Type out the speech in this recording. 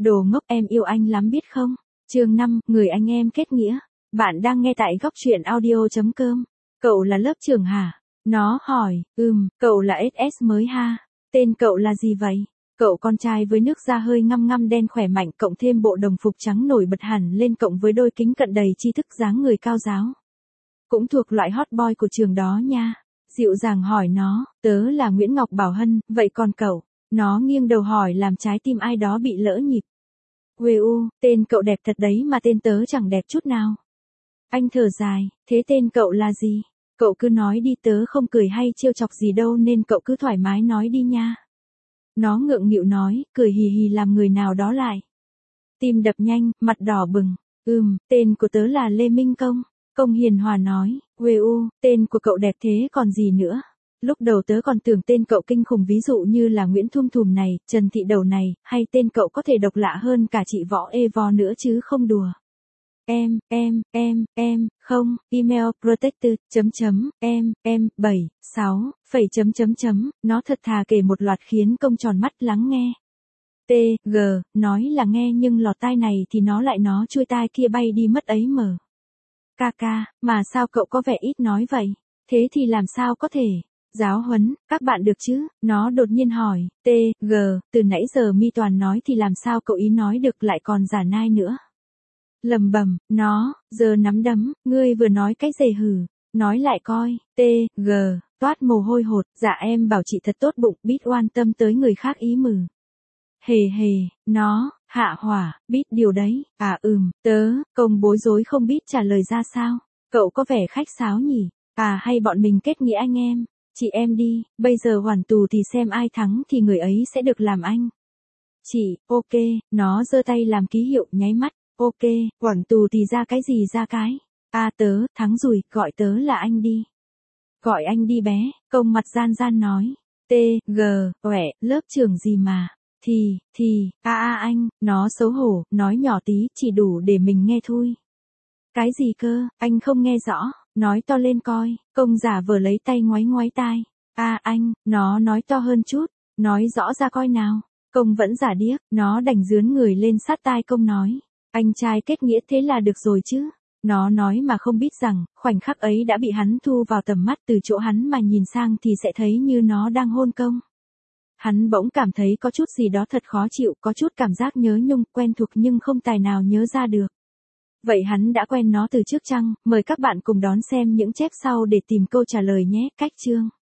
Đồ ngốc, em yêu anh lắm biết không? Chương 5, người anh em kết nghĩa. Bạn đang nghe tại góc truyện audio.com. Cậu là lớp trưởng hả? Nó hỏi, cậu là SS mới ha. Tên cậu là gì vậy? Cậu con trai với nước da hơi ngăm ngăm đen khỏe mạnh cộng thêm bộ đồng phục trắng nổi bật hẳn lên cộng với đôi kính cận đầy tri thức dáng người cao giáo. Cũng thuộc loại hot boy của trường đó nha. Dịu dàng hỏi nó, tớ là Nguyễn Ngọc Bảo Hân, vậy còn cậu? Nó nghiêng đầu hỏi làm trái tim ai đó bị lỡ nhịp. Tên cậu đẹp thật đấy mà tên tớ chẳng đẹp chút nào. Anh thở dài, thế tên cậu là gì? Cậu cứ nói đi, tớ không cười hay trêu chọc gì đâu nên cậu cứ thoải mái nói đi nha. Nó ngượng nghịu nói, cười hì hì làm người nào đó lại. Tim đập nhanh, mặt đỏ bừng. Tên của tớ là Lê Minh Công. Công hiền hòa nói, tên của cậu đẹp thế còn gì nữa. Lúc đầu tớ còn tưởng tên cậu kinh khủng, ví dụ như là Nguyễn Thum Thùm này, Trần Thị Đầu này, hay tên cậu có thể độc lạ hơn cả chị Võ Evo nữa chứ không đùa. Không, email protected, em, 7, 6, phẩy, nó thật thà kể một loạt khiến Công tròn mắt lắng nghe. Nói là nghe nhưng lọt tai này thì nó chui tai kia bay đi mất ấy mờ. Ca, mà sao cậu có vẻ ít nói vậy? Thế thì làm sao có thể? Giáo huấn, các bạn được chứ? Nó đột nhiên hỏi, từ nãy giờ mi toàn nói thì làm sao cậu ý nói được lại còn giả nai nữa? Lầm bầm, nó, giờ nắm đấm, ngươi vừa nói cái gì hử? Nói lại coi, toát mồ hôi hột, dạ em bảo chị thật tốt bụng, biết oan tâm tới người khác ý mừ. Hề, nó, hạ hỏa, biết điều đấy, Công bối rối không biết trả lời ra sao. Cậu có vẻ khách sáo nhỉ? Hay bọn mình kết nghĩa anh em? Chị em đi, bây giờ hoàn tù thì xem ai thắng thì người ấy sẽ được làm anh. Chị, ok, nó giơ tay làm ký hiệu nháy mắt, ok, hoàn tù thì ra cái gì ra cái. Tớ, thắng rồi, gọi tớ là anh đi. Gọi anh đi bé, Công mặt gian nói. Lớp trưởng gì mà. Anh, nó xấu hổ, nói nhỏ tí, chỉ đủ để mình nghe thôi. Cái gì cơ, anh không nghe rõ, nói to lên coi. Công giả vờ lấy tay ngoáy tai. Anh, nó nói to hơn chút, nói rõ ra coi nào. Công vẫn giả điếc, nó đành dướn người lên sát tai Công nói. Anh trai kết nghĩa thế là được rồi chứ. Nó nói mà không biết rằng, khoảnh khắc ấy đã bị hắn thu vào tầm mắt, từ chỗ hắn mà nhìn sang thì sẽ thấy như nó đang hôn Công. Hắn bỗng cảm thấy có chút gì đó thật khó chịu, có chút cảm giác nhớ nhung, quen thuộc nhưng không tài nào nhớ ra được. Vậy hắn đã quen nó từ trước chăng? Mời các bạn cùng đón xem những chép sau để tìm câu trả lời nhé. Cách chương